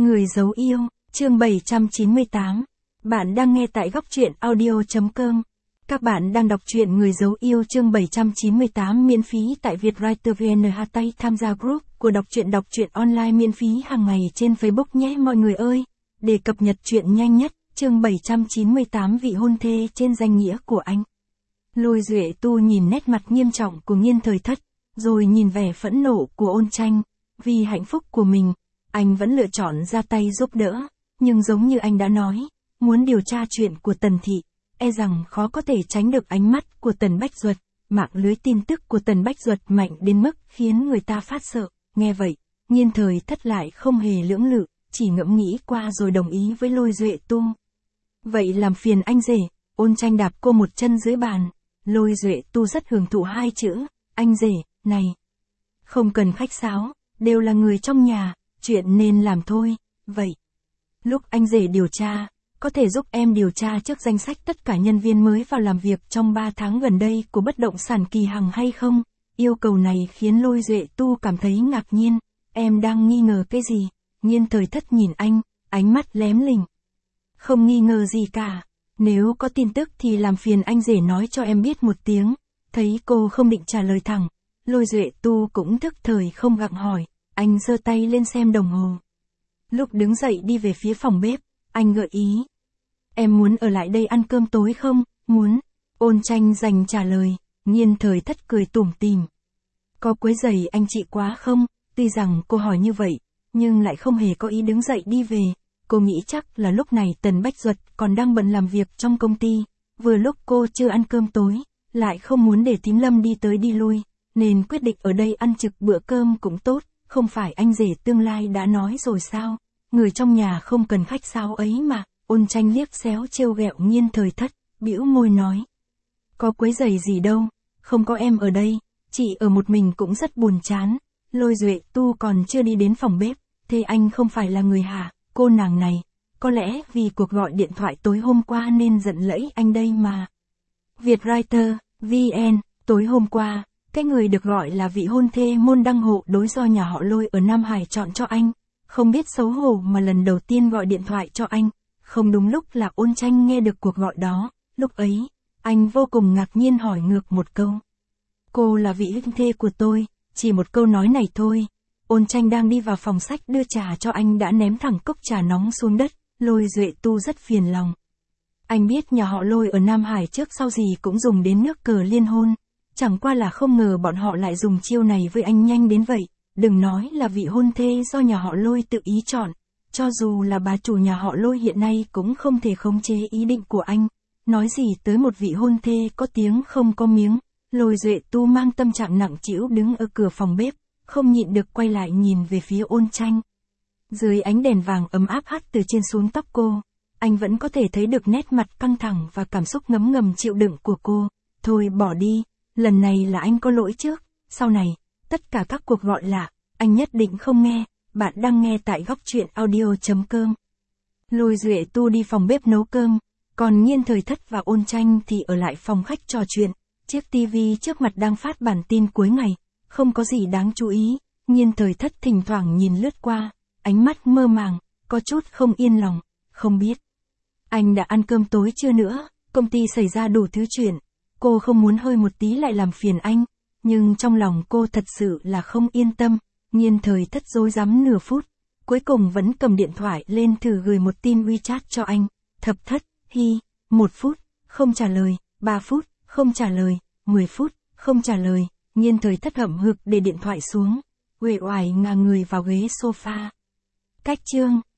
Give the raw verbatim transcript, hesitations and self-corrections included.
Người giấu yêu, chương bảy trăm chín mươi tám. Bạn đang nghe tại góc truyện audio chấm com. Các bạn đang đọc truyện Người giấu yêu chương bảy trăm chín mươi tám miễn phí tại Vietwriter vê en. Hashtag tham gia group của đọc truyện đọc truyện online miễn phí hàng ngày trên Facebook nhé mọi người ơi. Để cập nhật truyện nhanh nhất, chương bảy trăm chín mươi tám vị hôn thê trên danh nghĩa của anh. Lôi Duệ Tu nhìn nét mặt nghiêm trọng của Nghiên Thời Thất, rồi nhìn vẻ phẫn nộ của Ôn Tranh. Vì hạnh phúc của mình, anh vẫn lựa chọn ra tay giúp đỡ, nhưng giống như anh đã nói, muốn điều tra chuyện của Tần Thị, e rằng khó có thể tránh được ánh mắt của Tần Bách Duật. Mạng lưới tin tức của Tần Bách Duật mạnh đến mức khiến người ta phát sợ. Nghe vậy, Nghiên Thời Thất lại không hề lưỡng lự, chỉ ngẫm nghĩ qua rồi đồng ý với Lôi Duệ Tu. Vậy làm phiền anh rể. Ôn Tranh đạp cô một chân dưới bàn. Lôi Duệ Tu rất hưởng thụ hai chữ, anh rể, này. Không cần khách sáo, đều là người trong nhà, chuyện nên làm thôi. Vậy, lúc anh rể điều tra, có thể giúp em điều tra trước danh sách tất cả nhân viên mới vào làm việc trong ba tháng gần đây của bất động sản Kỳ Hằng hay không? Yêu cầu này khiến Lôi Duệ Tu cảm thấy ngạc nhiên. Em đang nghi ngờ cái gì? Nghiên Thời Thất nhìn anh, ánh mắt lém lỉnh. Không nghi ngờ gì cả. Nếu có tin tức thì làm phiền anh rể nói cho em biết một tiếng. Thấy cô không định trả lời thẳng, Lôi Duệ Tu cũng thức thời không gặng hỏi. Anh giơ tay lên xem đồng hồ. Lúc đứng dậy đi về phía phòng bếp, anh gợi ý. Em muốn ở lại đây ăn cơm tối không? Muốn. Ôn Tranh dành trả lời. Nghiên Thời Thất cười tủm tỉm. Có quấy rầy anh chị quá không? Tuy rằng cô hỏi như vậy, nhưng lại không hề có ý đứng dậy đi về. Cô nghĩ chắc là lúc này Tần Bách Duật còn đang bận làm việc trong công ty. Vừa lúc cô chưa ăn cơm tối, lại không muốn để Thím Lâm đi tới đi lui, nên quyết định ở đây ăn trực bữa cơm cũng tốt. Không phải anh rể tương lai đã nói rồi sao? Người trong nhà không cần khách sáo ấy mà. Ôn Tranh liếc xéo trêu ghẹo Nghiên Thời Thất, bĩu môi nói. Có quấy rầy gì đâu, không có em ở đây, chị ở một mình cũng rất buồn chán. Lôi Duệ Tu còn chưa đi đến phòng bếp, thế anh không phải là người hả? Cô nàng này, có lẽ vì cuộc gọi điện thoại tối hôm qua nên giận lẫy anh đây mà. Vietwriter, vê en, tối hôm qua, cái người được gọi là vị hôn thê môn đăng hộ đối do nhà họ Lôi ở Nam Hải chọn cho anh, không biết xấu hổ mà lần đầu tiên gọi điện thoại cho anh. Không đúng lúc là Ôn Tranh nghe được cuộc gọi đó, lúc ấy, anh vô cùng ngạc nhiên hỏi ngược một câu. Cô là vị hôn thê của tôi, chỉ một câu nói này thôi. Ôn Tranh đang đi vào phòng sách đưa trà cho anh đã ném thẳng cốc trà nóng xuống đất. Lôi Duệ Tu rất phiền lòng. Anh biết nhà họ Lôi ở Nam Hải trước sau gì cũng dùng đến nước cờ liên hôn. Chẳng qua là không ngờ bọn họ lại dùng chiêu này với anh nhanh đến vậy. Đừng nói là vị hôn thê do nhà họ Lôi tự ý chọn. Cho dù là bà chủ nhà họ Lôi hiện nay cũng không thể khống chế ý định của anh. Nói gì tới một vị hôn thê có tiếng không có miếng. Lôi Duệ Tu mang tâm trạng nặng trĩu đứng ở cửa phòng bếp, không nhịn được quay lại nhìn về phía Ôn Tranh. Dưới ánh đèn vàng ấm áp hắt từ trên xuống tóc cô, anh vẫn có thể thấy được nét mặt căng thẳng và cảm xúc ngấm ngầm chịu đựng của cô. Thôi bỏ đi, lần này là anh có lỗi trước, sau này, tất cả các cuộc gọi lạ, anh nhất định không nghe. Bạn đang nghe tại góc truyện audio chấm com. Lôi Duệ Tu đi phòng bếp nấu cơm, còn Nghiên Thời Thất và Ôn Tranh thì ở lại phòng khách trò chuyện. Chiếc tivi trước mặt đang phát bản tin cuối ngày, không có gì đáng chú ý. Nghiên Thời Thất thỉnh thoảng nhìn lướt qua, ánh mắt mơ màng, có chút không yên lòng, không biết anh đã ăn cơm tối chưa nữa. Công ty xảy ra đủ thứ chuyện, cô không muốn hơi một tí lại làm phiền anh, nhưng trong lòng cô thật sự là không yên tâm. Nghiên Thời Thất rối rắm nửa phút, cuối cùng vẫn cầm điện thoại lên thử gửi một tin WeChat cho anh. Thập Thất, hi, một phút, không trả lời, ba phút, không trả lời, mười phút, không trả lời. Nghiên Thời Thất hậm hực để điện thoại xuống, uể oải ngả người vào ghế sofa. Cách chương